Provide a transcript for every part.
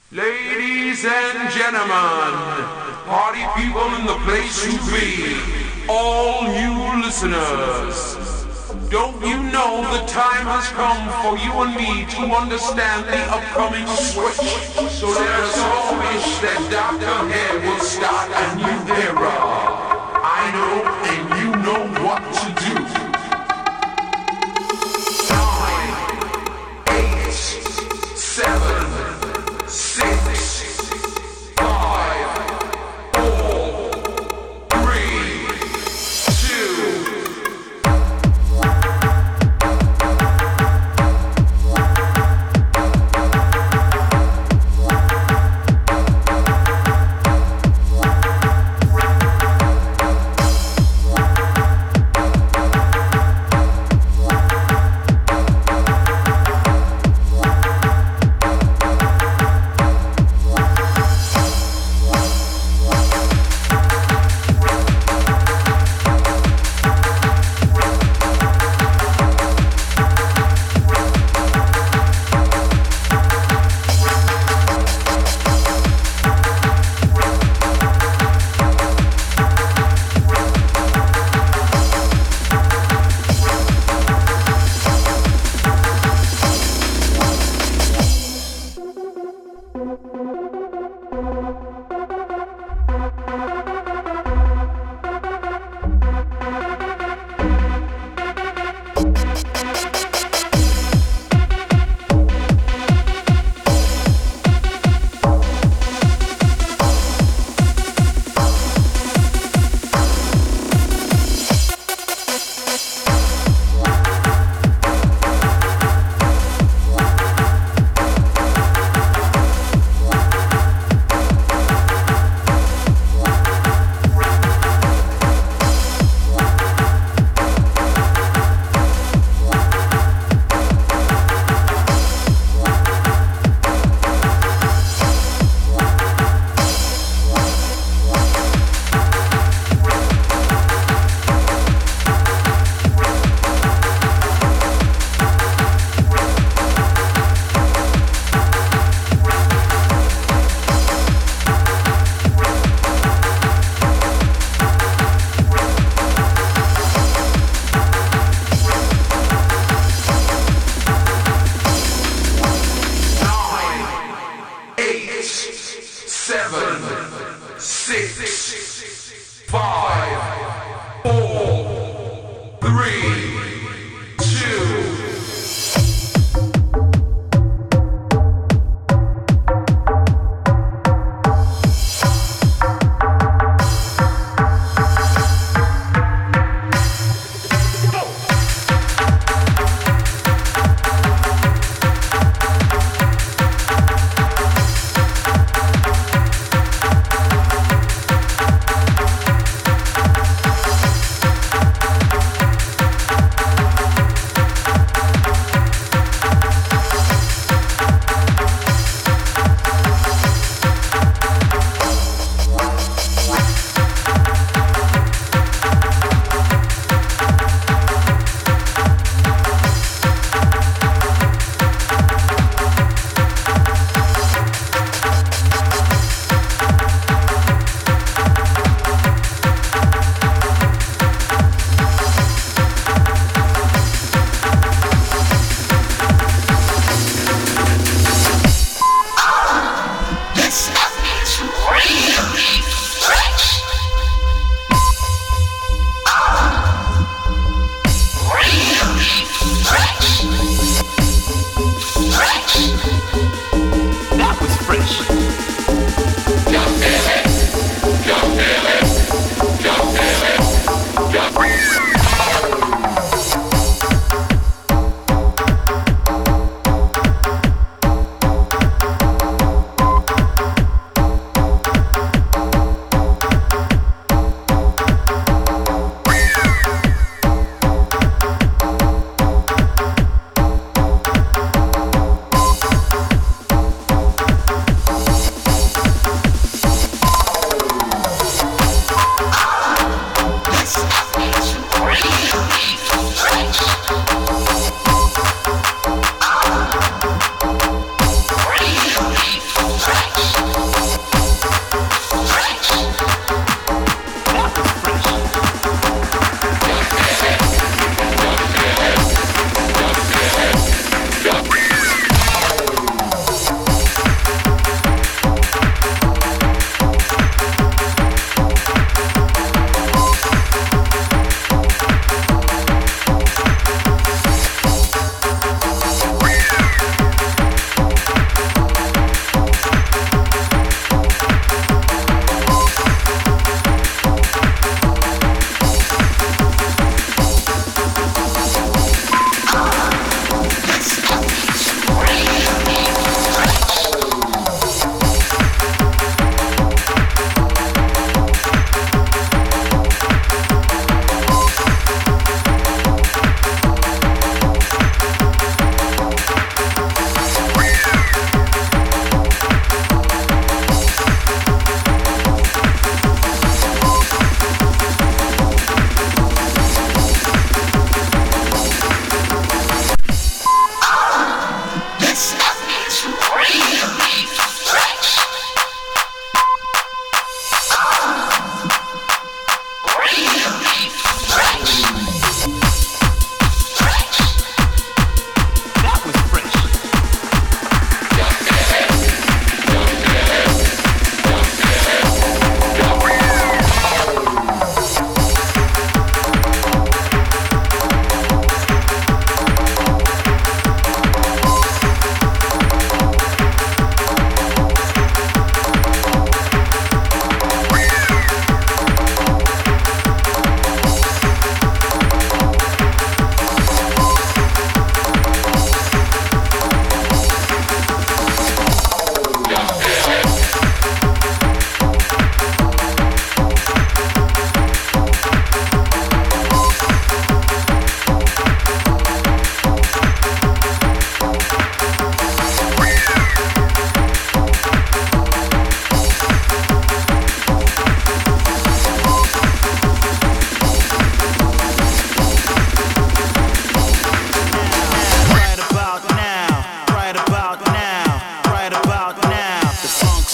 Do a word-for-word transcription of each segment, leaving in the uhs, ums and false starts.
Ladies and gentlemen, party people in the place you be, all you listeners, don't you know the time has come for you and me to understand the upcoming switch? So let us all wish that Doctor Head will start a new era. I know and you know what to do. Nine, eight, seven, six, five, four, three, two.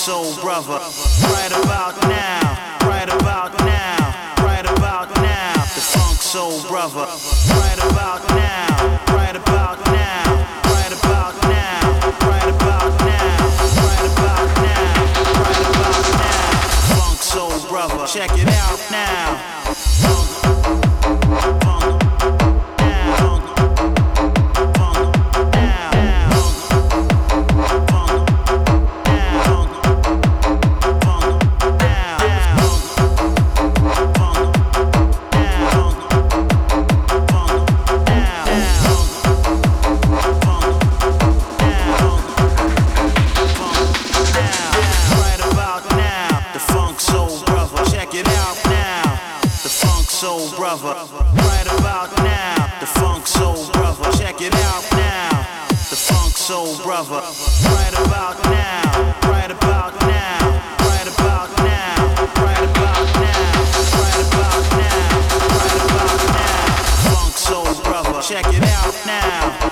soul brother. Right about now, right about now, right about now. The funk soul brother. Right about now, right about now, right about now, right about now, right about now, right about now. Funk soul brother. Check it out now. Right about now, the funk soul brother. Check it out now, the funk soul brother. Right about now, right about now, right about now, right about now, right about now, right about now. Funk soul brother. Check it out now.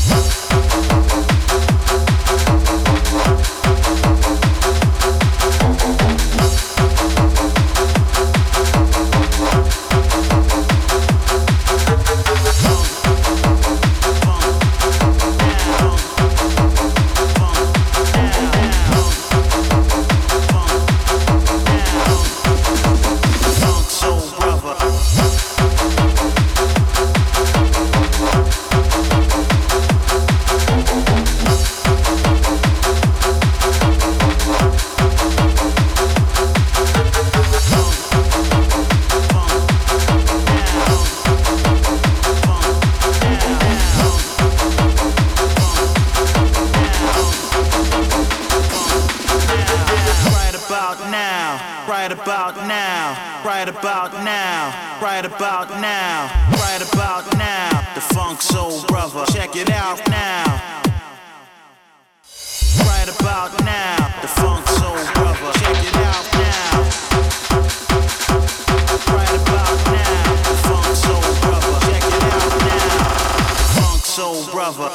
Right about now, right about now, right about now, right about now, the funk soul brother. Check it out now. Right about now, the funk soul brother. Check it out now. Right about now, the funk soul brother. Check it out now. The funk soul brother.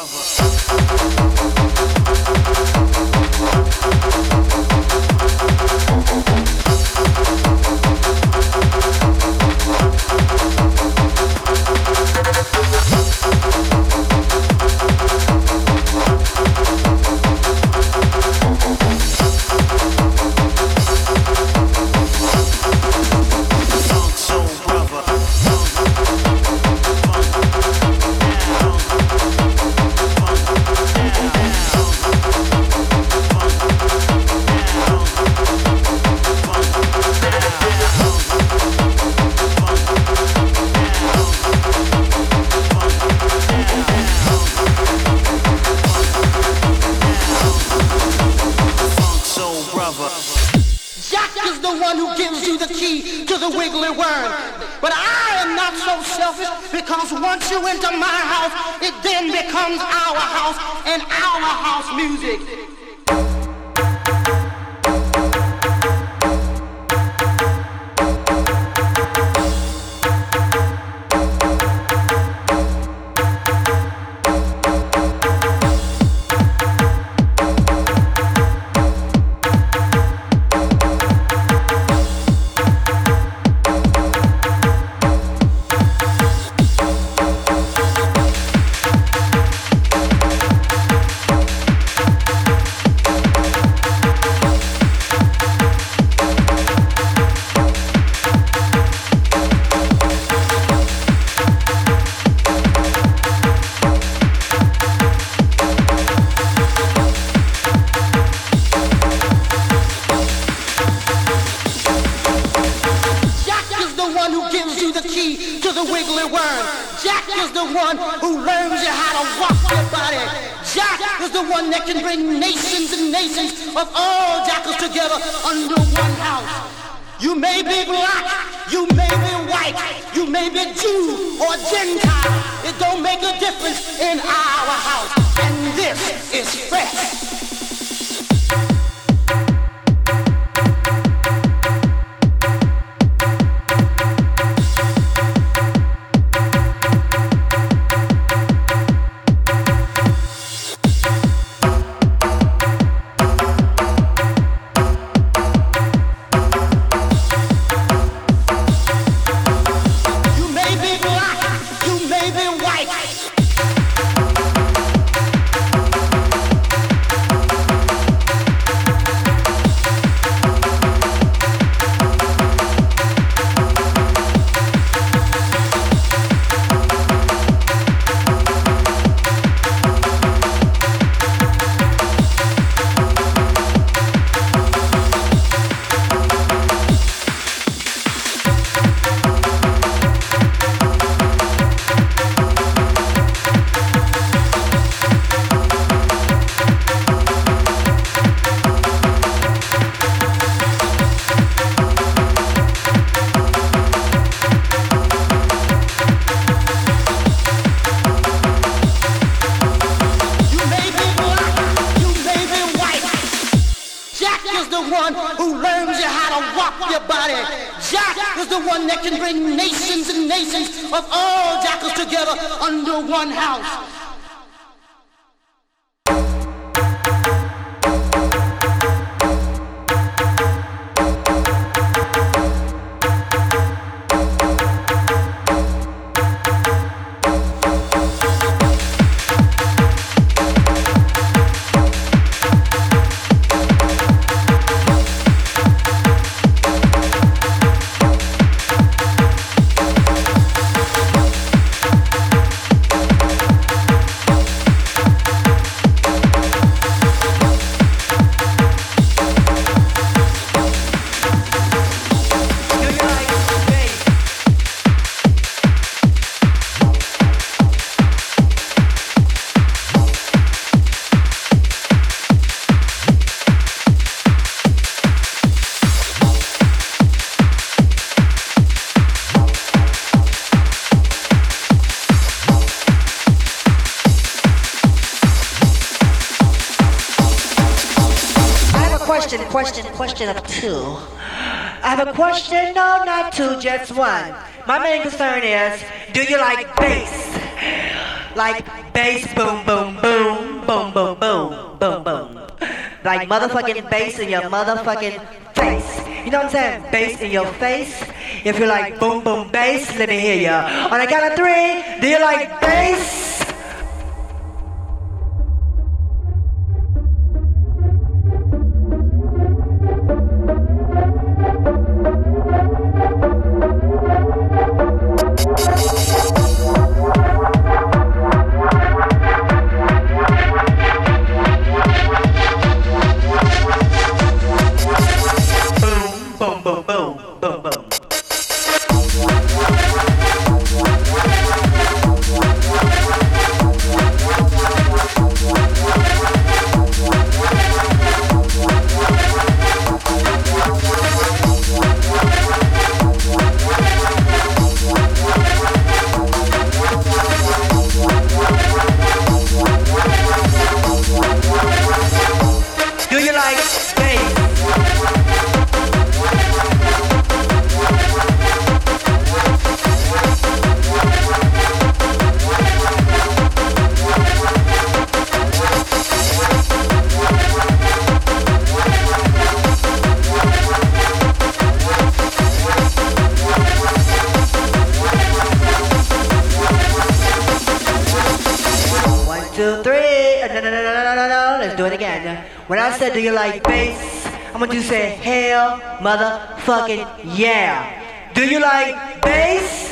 Jack is the one who gives you the key to the wiggly worm. But I am not so selfish, because once you enter my house, it then becomes our house and our house music. That can bring nations and nations of all jackals together under one house. You may be black, you may be white, you may be Jew or Gentile. It don't make a difference in our house. And this is fresh. the one who learns you how to rock your body. Jack is the one that can bring nations and nations of all jackals together under one house. Question, question of two. I have a question, no, not two, just one. My main concern is, do you like bass? Like bass, boom, boom, boom, boom, boom, boom, boom, boom. Like motherfucking bass in your motherfucking face. You know what I'm saying? Bass in your face. If you like boom, boom, bass, let me hear ya. On the count of three, do you like bass? When I said, do you like bass? I want you to say, hell, motherfucking yeah. Do you like bass?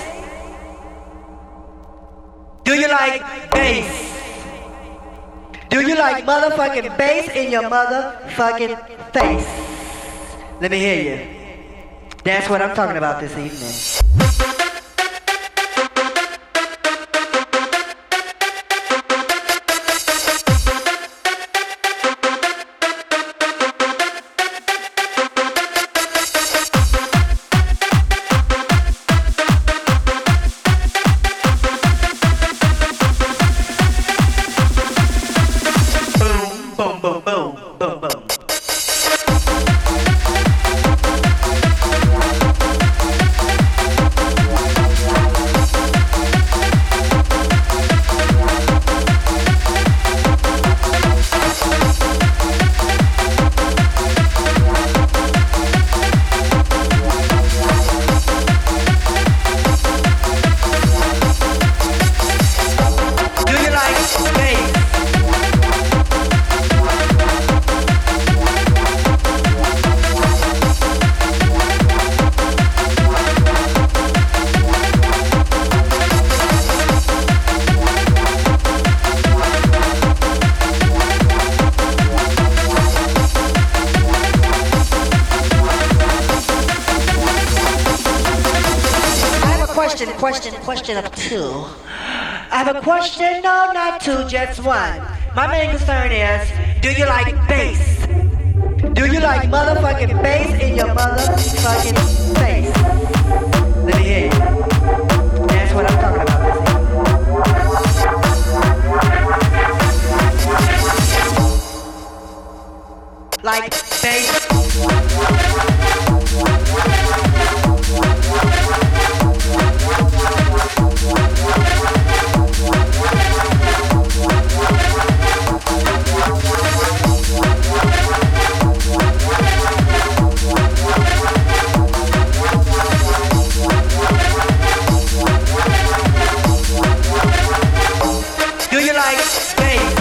Do you like bass? Do you like motherfucking bass in your motherfucking face? Let me hear you. That's what I'm talking about this evening. question, question, question of two. I have a question, no, not two, just one. My main concern is, do you like bass? Do you like motherfucking bass in your motherfucking face? Let me hear you. That's what I'm talking about. like bass. Do you like bass?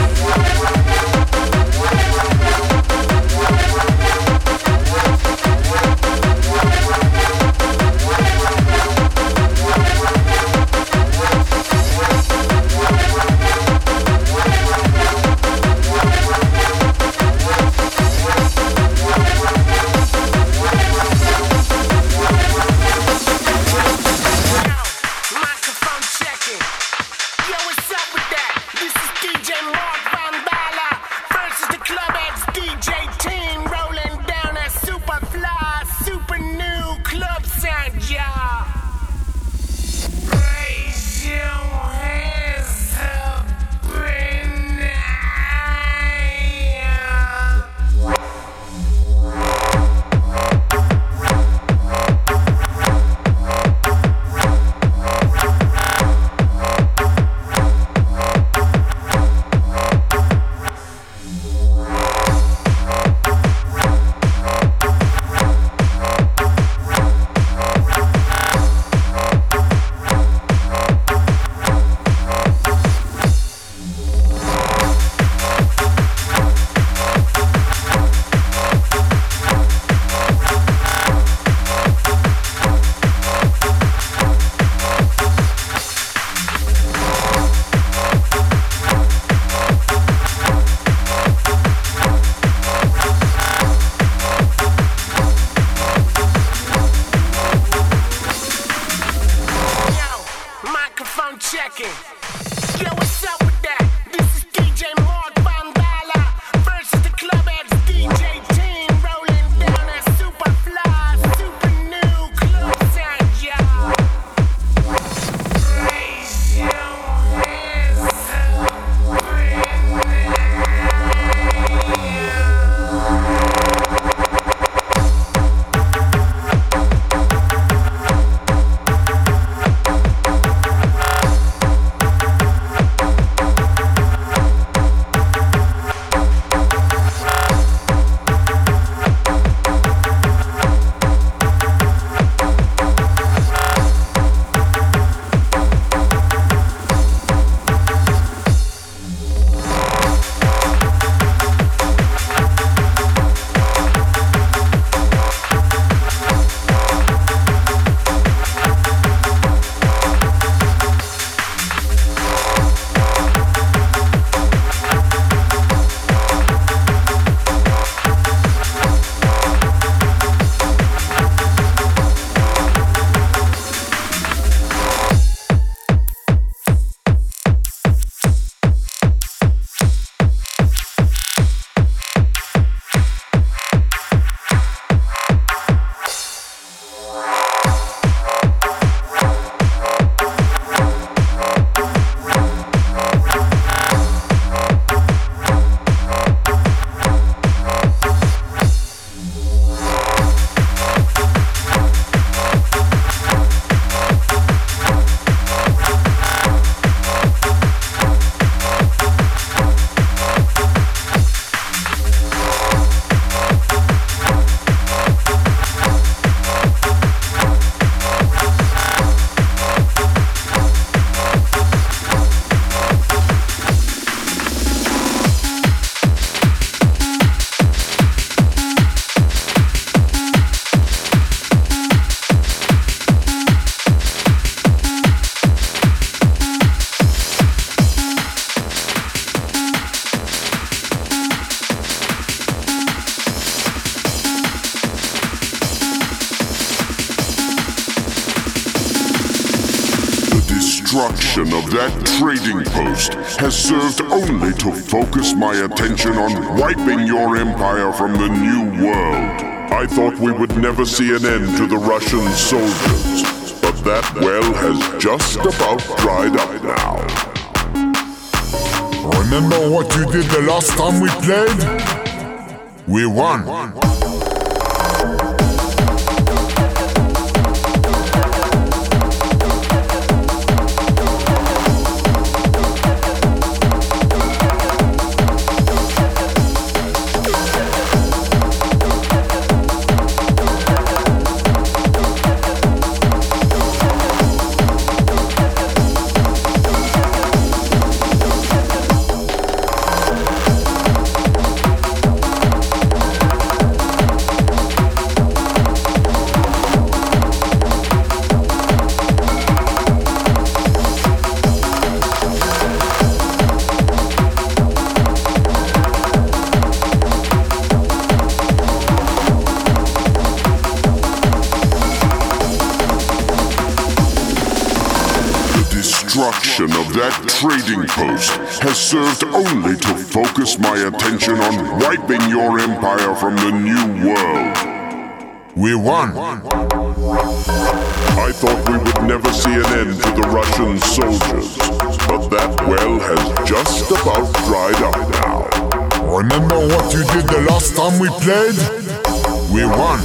destruction of that trading post has served only to focus my attention on wiping your empire from the new world. I thought we would never see an end to the Russian soldiers, but that well has just about dried up now. Remember what you did the last time we played? We won. Destruction of that trading post has served only to focus my attention on wiping your empire from the new world. We won. I thought we would never see an end to the Russian soldiers, but that well has just about dried up now. Remember what you did the last time we played? We won.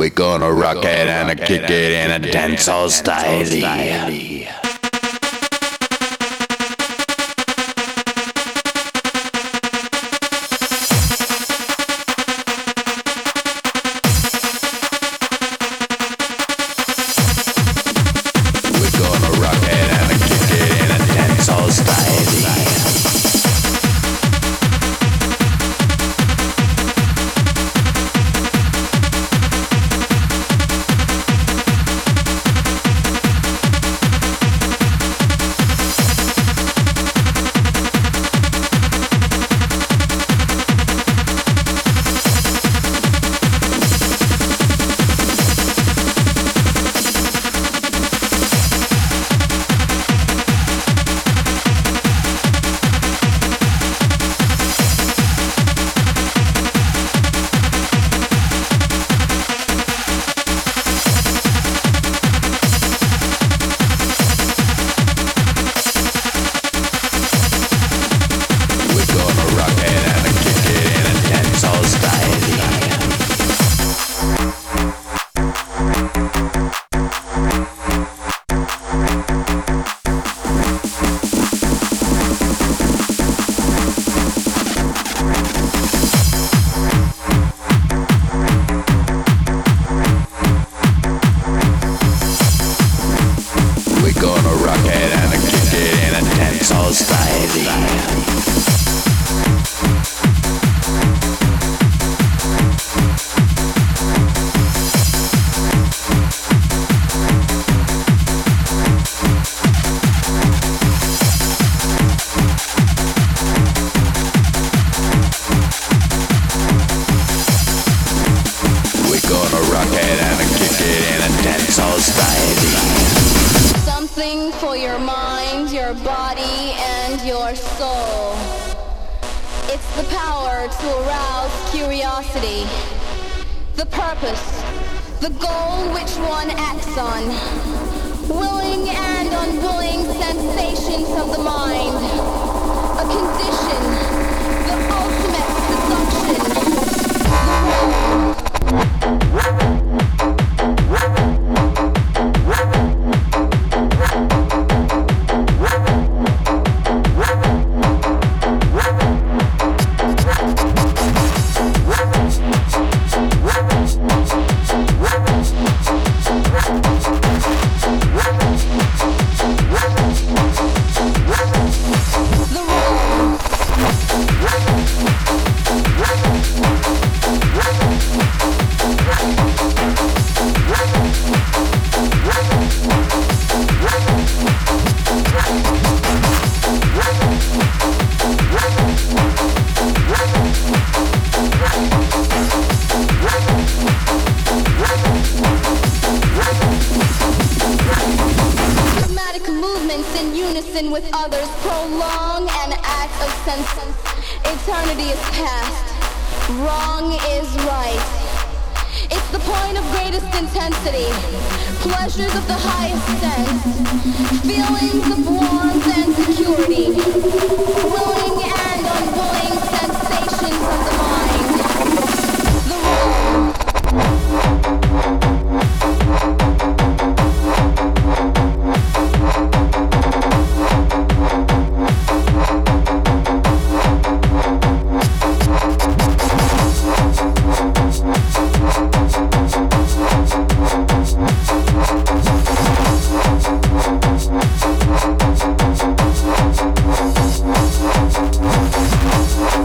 We're gonna rock it and kick it in a dancehall style. Something for your mind, your body, and your soul. It's the power to arouse curiosity, the purpose, the goal which one acts on, willing and unwilling sensations of the mind, a condition, the ultimate seduction, the will. With others prolong an act of sense. Eternity is past, wrong is right. It's the point of greatest intensity, pleasures of the highest sense, feelings of warmth and security, willing and unwilling sensations of the mind. The rule. We'll be right back.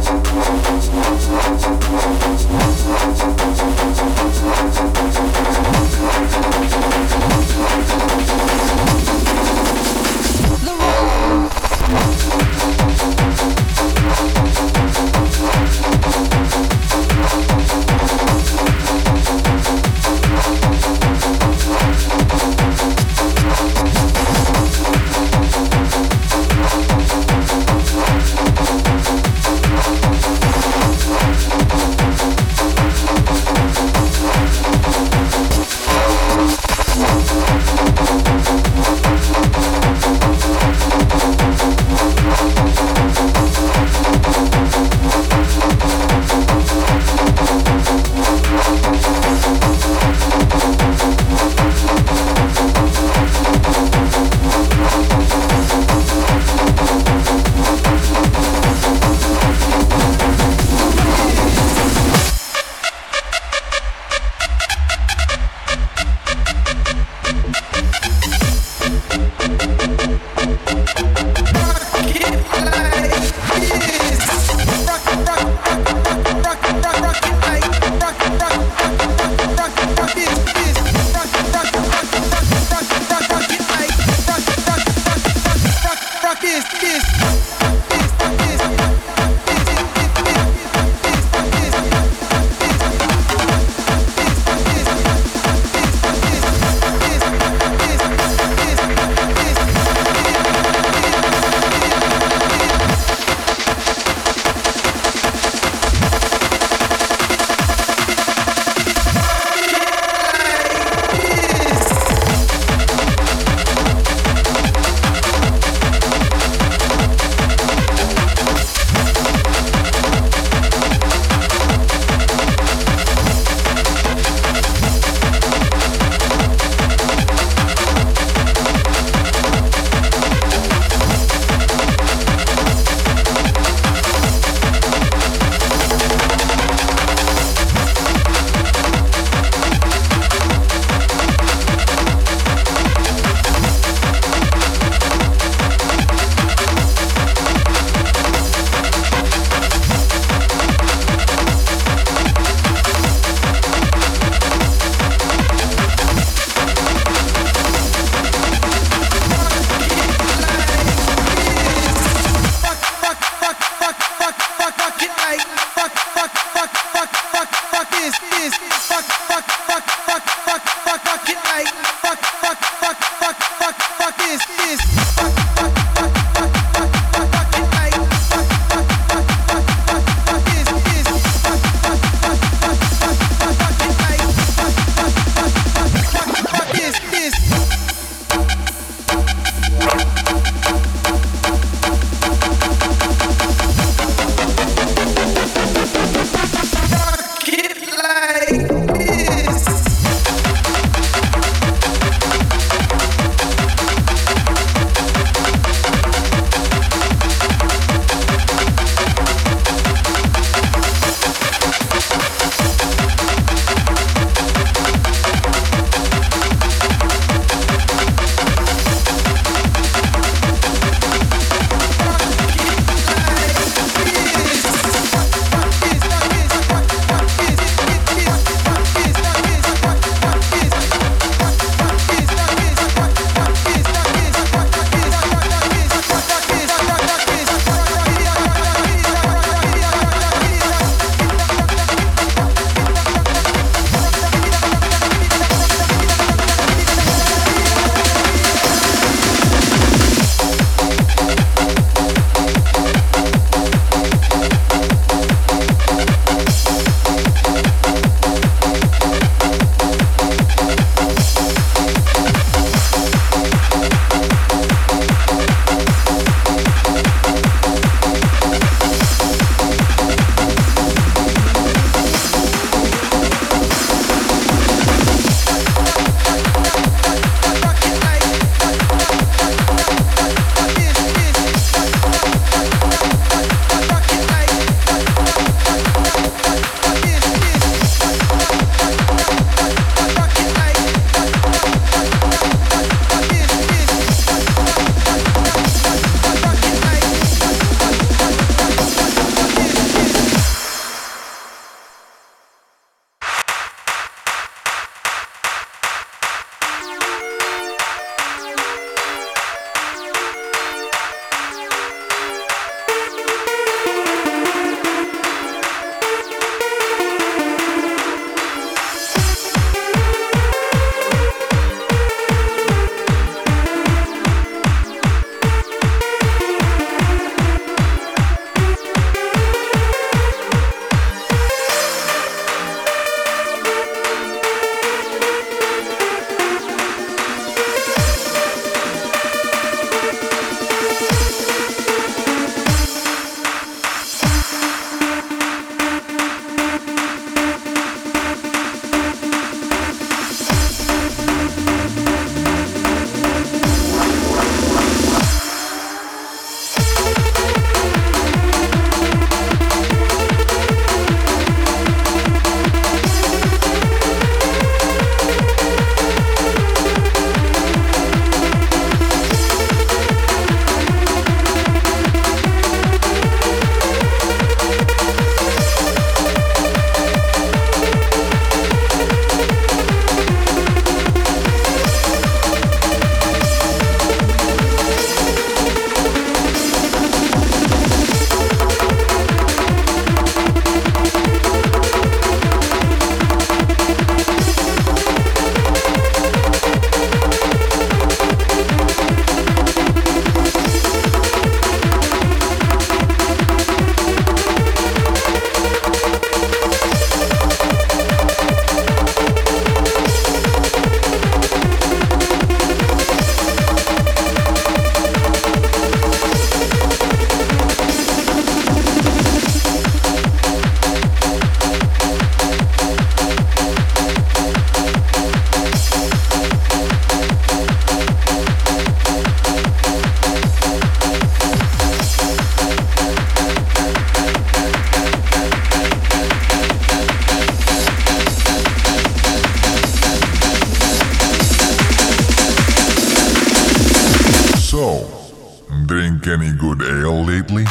any good ale lately?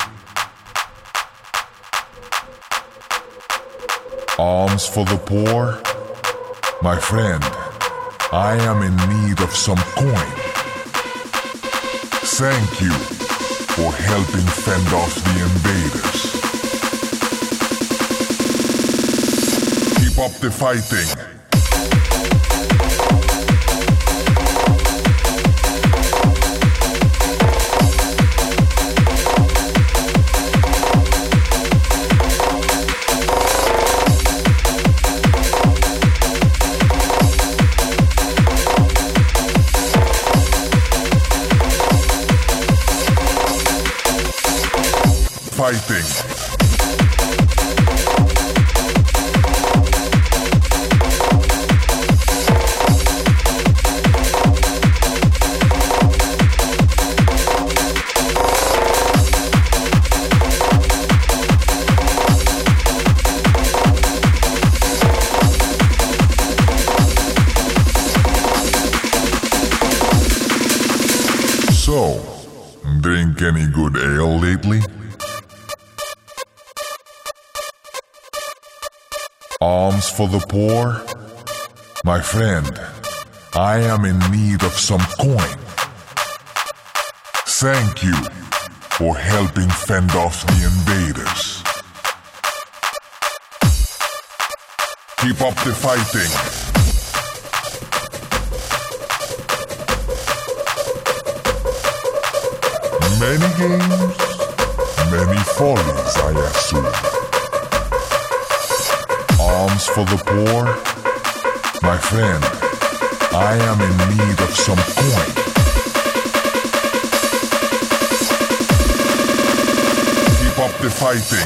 Alms for the poor? My friend, I am in need of some coin. Thank you for helping fend off the invaders. Keep up the fighting. Fighting. So, drink any good ale lately? Alms for the poor? My friend, I am in need of some coin. Thank you for helping fend off the invaders. Keep up the fighting. Many games, many follies, I assume. Alms for the poor? My friend, I am in need of some coin. Keep up the fighting.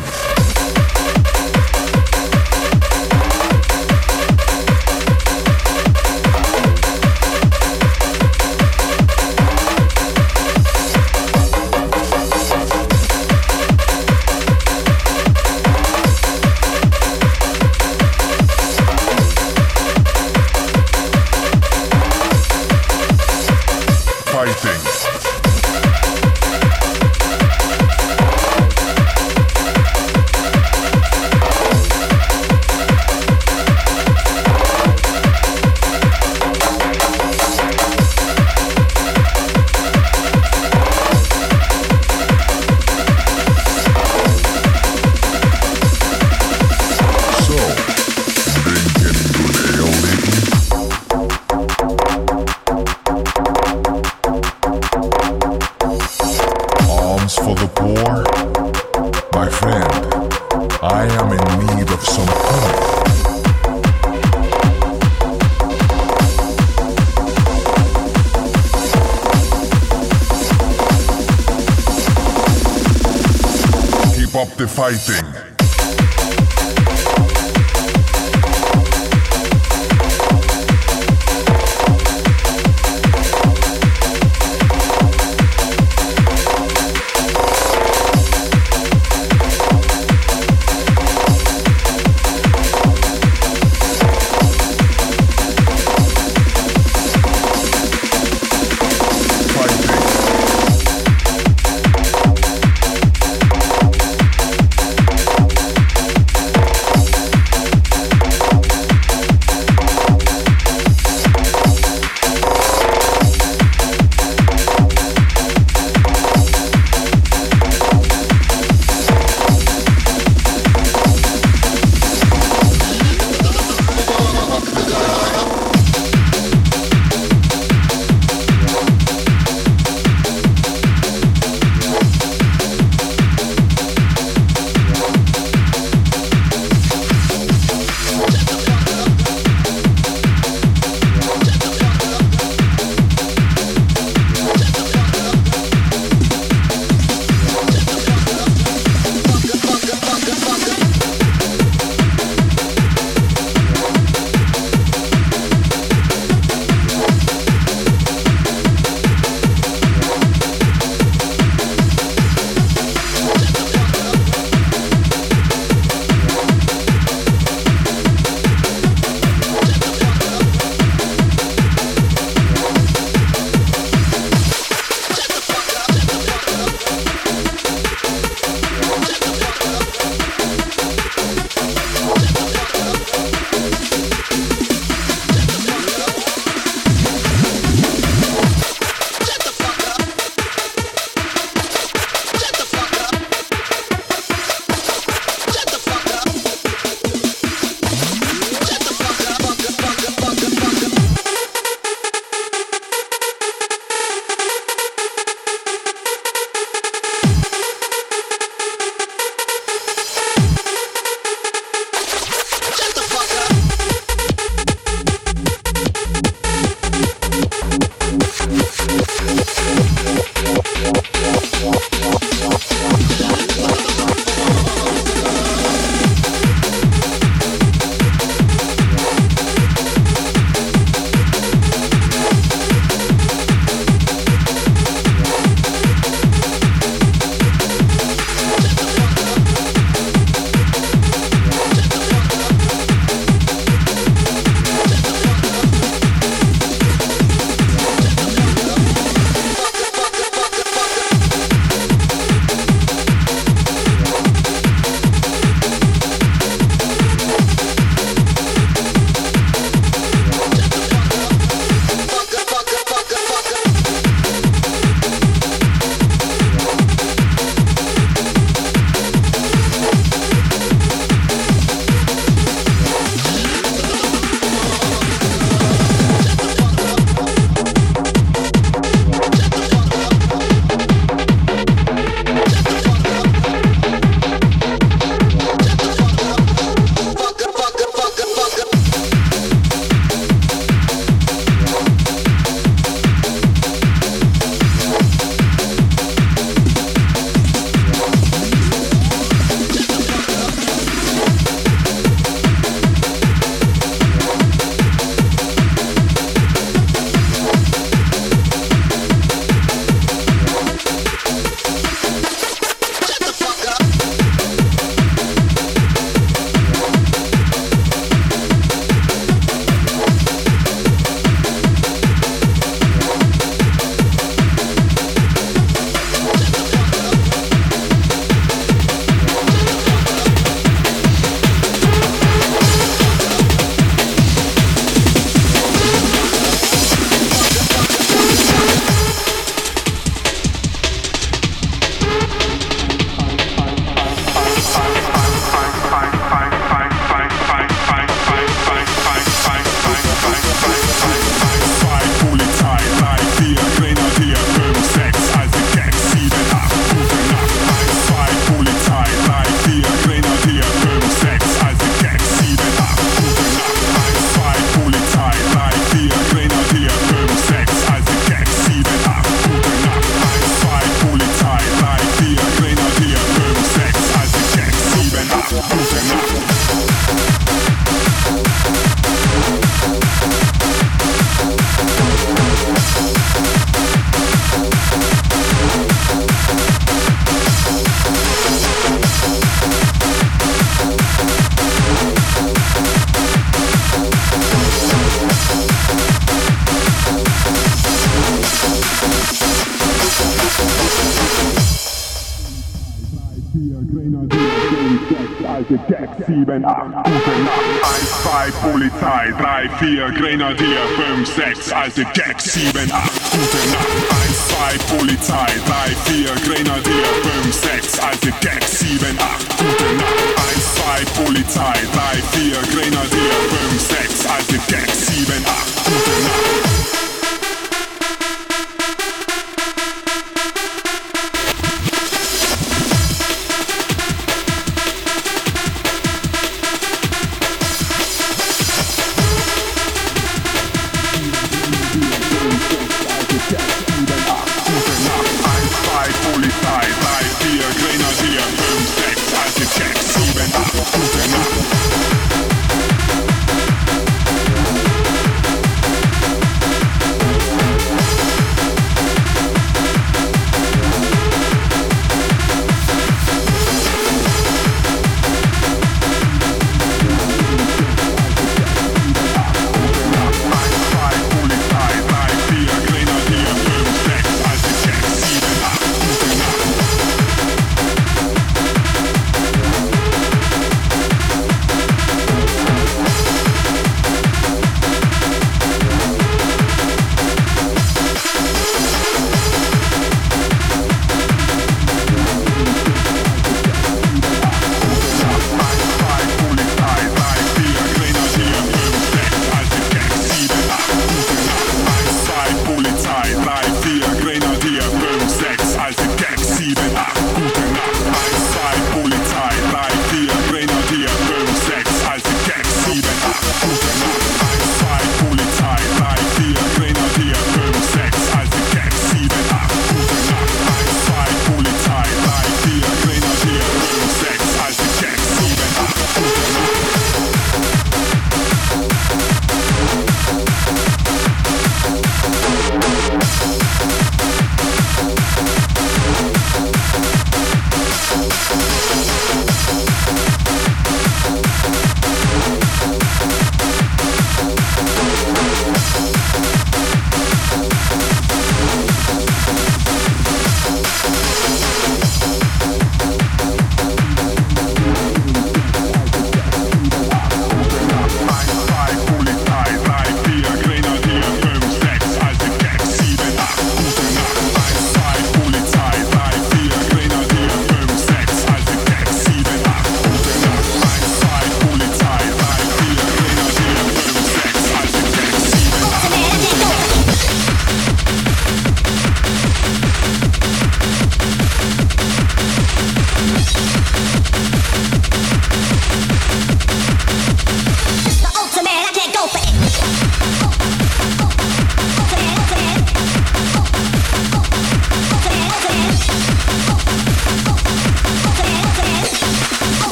The fighting. Alte Gags, sieben, acht, gute Nacht, eins, zwei, Polizei, drei, vier, Grenadier, fünf, sechs, alte Gags, sieben, acht, gute Nacht, eins, zwei, Polizei, drei, vier, Grenadier, fünf, sechs, alte Gags, sieben, acht, gute Nacht, eins, zwei, Polizei, drei, vier, Grenadier, fünf, sechs, alte Gags, sieben, acht, gute Nacht.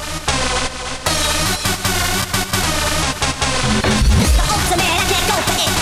Ultimate, I can't go for it.